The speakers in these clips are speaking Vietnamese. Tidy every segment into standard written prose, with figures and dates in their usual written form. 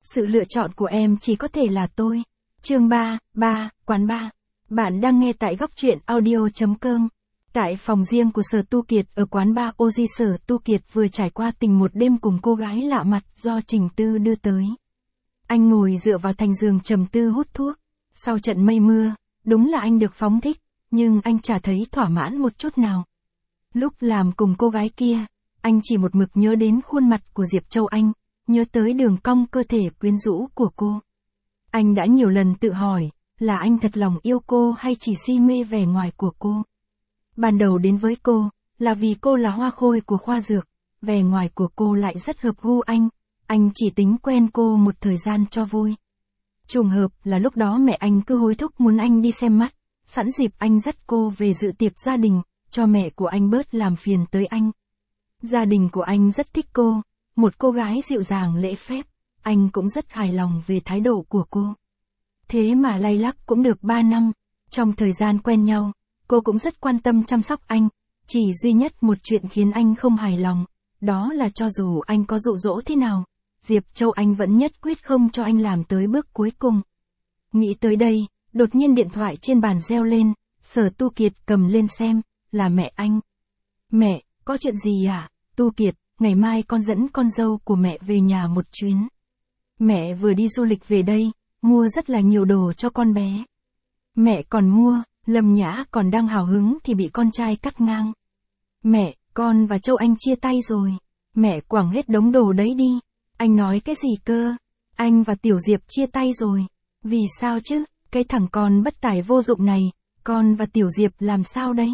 Sự lựa chọn của em chỉ có thể là tôi. Chương 3, quán bar. Bạn đang nghe tại góc truyện audio.com. Tại phòng riêng của Sở Tu Kiệt ở quán bar Oji, Sở Tu Kiệt vừa trải qua tình một đêm cùng cô gái lạ mặt do Trình Tư đưa tới. Anh ngồi dựa vào thành giường trầm tư hút thuốc. Sau trận mây mưa, đúng là anh được phóng thích, nhưng anh chả thấy thỏa mãn một chút nào. Lúc làm cùng cô gái kia, anh chỉ một mực nhớ đến khuôn mặt của Diệp Châu Anh, nhớ tới đường cong cơ thể quyến rũ của cô. Anh đã nhiều lần tự hỏi, là anh thật lòng yêu cô hay chỉ si mê vẻ ngoài của cô? Ban đầu đến với cô, là vì cô là hoa khôi của khoa dược, vẻ ngoài của cô lại rất hợp gu anh chỉ tính quen cô một thời gian cho vui. Trùng hợp là lúc đó mẹ anh cứ hối thúc muốn anh đi xem mắt, sẵn dịp anh dắt cô về dự tiệc gia đình, cho mẹ của anh bớt làm phiền tới anh. Gia đình của anh rất thích cô, một cô gái dịu dàng lễ phép, anh cũng rất hài lòng về thái độ của cô. Thế mà lay lắc cũng được 3 năm, trong thời gian quen nhau, cô cũng rất quan tâm chăm sóc anh, chỉ duy nhất một chuyện khiến anh không hài lòng, đó là cho dù anh có dụ dỗ thế nào, Diệp Châu Anh vẫn nhất quyết không cho anh làm tới bước cuối cùng. Nghĩ tới đây, đột nhiên điện thoại trên bàn reo lên, Sở Tu Kiệt cầm lên xem, là mẹ anh. Mẹ, có chuyện gì à? Tu Kiệt, ngày mai con dẫn con dâu của mẹ về nhà một chuyến. Mẹ vừa đi du lịch về đây, mua rất là nhiều đồ cho con bé. Mẹ còn mua, Lâm Nhã còn đang hào hứng thì bị con trai cắt ngang. Mẹ, con và Châu Anh chia tay rồi. Mẹ quẳng hết đống đồ đấy đi. Anh nói cái gì cơ? Anh và Tiểu Diệp chia tay rồi. Vì sao chứ? Cái thằng con bất tài vô dụng này, con và Tiểu Diệp làm sao đấy?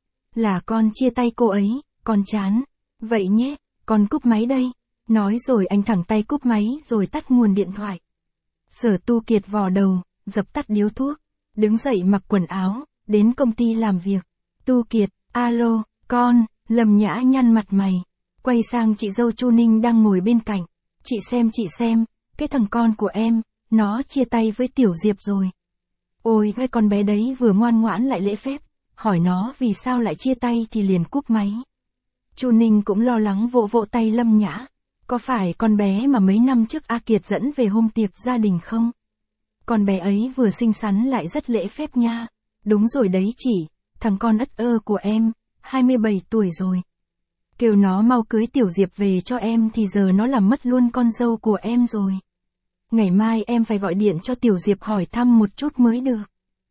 Là con chia tay cô ấy, con chán. Vậy nhé, con cúp máy đây. Nói rồi anh thẳng tay cúp máy rồi tắt nguồn điện thoại. Sở Tu Kiệt vò đầu, dập tắt điếu thuốc, đứng dậy mặc quần áo, đến công ty làm việc. Tu Kiệt, alo, con, Lâm Nhã nhăn mặt mày, quay sang chị dâu Chu Ninh đang ngồi bên cạnh. Chị xem, cái thằng con của em, nó chia tay với Tiểu Diệp rồi. Ôi, cái con bé đấy vừa ngoan ngoãn lại lễ phép, hỏi nó vì sao lại chia tay thì liền cúp máy. Chu Ninh cũng lo lắng vỗ vỗ tay Lâm Nhã. Có phải con bé mà mấy năm trước A Kiệt dẫn về hôm tiệc gia đình không? Con bé ấy vừa xinh xắn lại rất lễ phép nha. Đúng rồi đấy chị, thằng con ất ơ của em, 27 tuổi rồi. Kêu nó mau cưới Tiểu Diệp về cho em thì giờ nó làm mất luôn con dâu của em rồi. Ngày mai em phải gọi điện cho Tiểu Diệp hỏi thăm một chút mới được.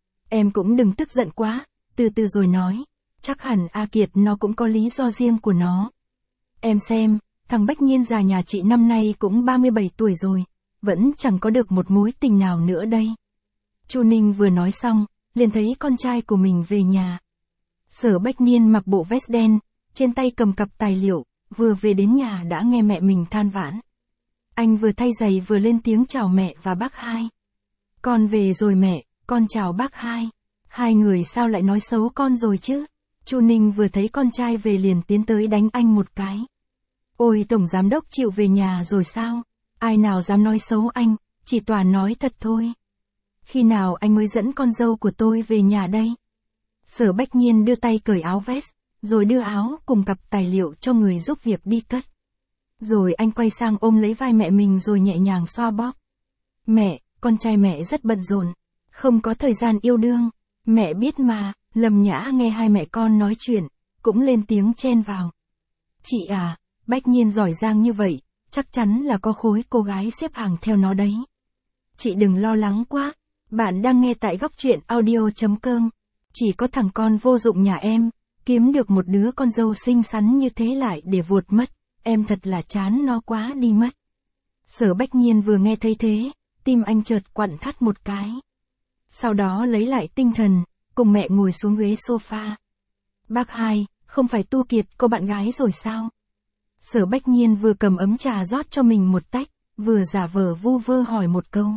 Em cũng đừng tức giận quá, từ từ rồi nói. Chắc hẳn A Kiệt nó cũng có lý do riêng của nó. Em xem, thằng Bách Nhiên già nhà chị năm nay cũng 37 tuổi rồi, vẫn chẳng có được một mối tình nào nữa đây. Chu Ninh vừa nói xong, liền thấy con trai của mình về nhà. Sở Bách Nhiên mặc bộ vest đen, trên tay cầm cặp tài liệu, vừa về đến nhà đã nghe mẹ mình than vãn. Anh vừa thay giày vừa lên tiếng chào mẹ và bác hai. Con về rồi mẹ, con chào bác hai. Hai người sao lại nói xấu con rồi chứ? Chu Ninh vừa thấy con trai về liền tiến tới đánh anh một cái. Ôi, tổng giám đốc chịu về nhà rồi sao? Ai nào dám nói xấu anh, chỉ toàn nói thật thôi. Khi nào anh mới dẫn con dâu của tôi về nhà đây? Sở Bách Nhiên đưa tay cởi áo vest, rồi đưa áo cùng cặp tài liệu cho người giúp việc đi cất. Rồi anh quay sang ôm lấy vai mẹ mình rồi nhẹ nhàng xoa bóp. Mẹ, con trai mẹ rất bận rộn, không có thời gian yêu đương. Mẹ biết mà. Lâm Nhã nghe hai mẹ con nói chuyện, cũng lên tiếng chen vào. Chị à, Bách Nhiên giỏi giang như vậy, chắc chắn là có khối cô gái xếp hàng theo nó đấy. Chị đừng lo lắng quá, bạn đang nghe tại góc truyện audio.com. Chỉ có thằng con vô dụng nhà em, kiếm được một đứa con dâu xinh xắn như thế lại để vuột mất, em thật là chán nó quá đi mất. Sở Bách Nhiên vừa nghe thấy thế, tim anh chợt quặn thắt một cái. Sau đó lấy lại tinh thần, cùng mẹ ngồi xuống ghế sofa. Bác hai, không phải Tu Kiệt có bạn gái rồi sao? Sở Bách Nhiên vừa cầm ấm trà rót cho mình một tách, vừa giả vờ vu vơ hỏi một câu.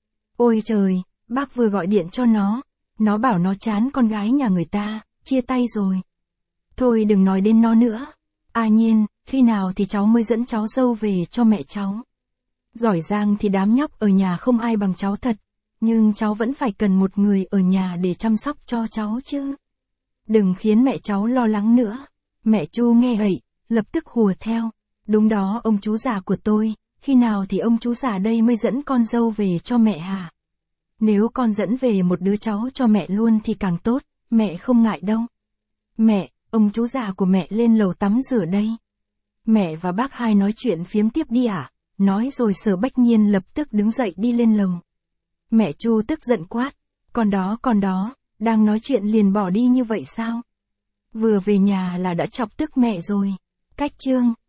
Ôi trời, bác vừa gọi điện cho nó bảo nó chán con gái nhà người ta, chia tay rồi. Thôi đừng nói đến nó nữa. À Nhiên, khi nào thì cháu mới dẫn cháu dâu về cho mẹ cháu? Giỏi giang thì đám nhóc ở nhà không ai bằng cháu thật, nhưng cháu vẫn phải cần một người ở nhà để chăm sóc cho cháu chứ. Đừng khiến mẹ cháu lo lắng nữa. Mẹ Chu nghe vậy, lập tức hùa theo. Đúng đó ông chú già của tôi, Khi nào thì ông chú già đây mới dẫn con dâu về cho mẹ hả? Nếu con dẫn về một đứa cháu cho mẹ luôn thì càng tốt, mẹ không ngại đâu. Mẹ, ông chú già của mẹ lên lầu tắm rửa đây. Mẹ và bác hai nói chuyện phiếm tiếp đi ạ. Nói rồi Sở Bách Nhiên lập tức đứng dậy đi lên lầu. Mẹ Chu tức giận quát. Con đó, đang nói chuyện liền bỏ đi như vậy sao? Vừa về nhà là đã chọc tức mẹ rồi. Cách chương.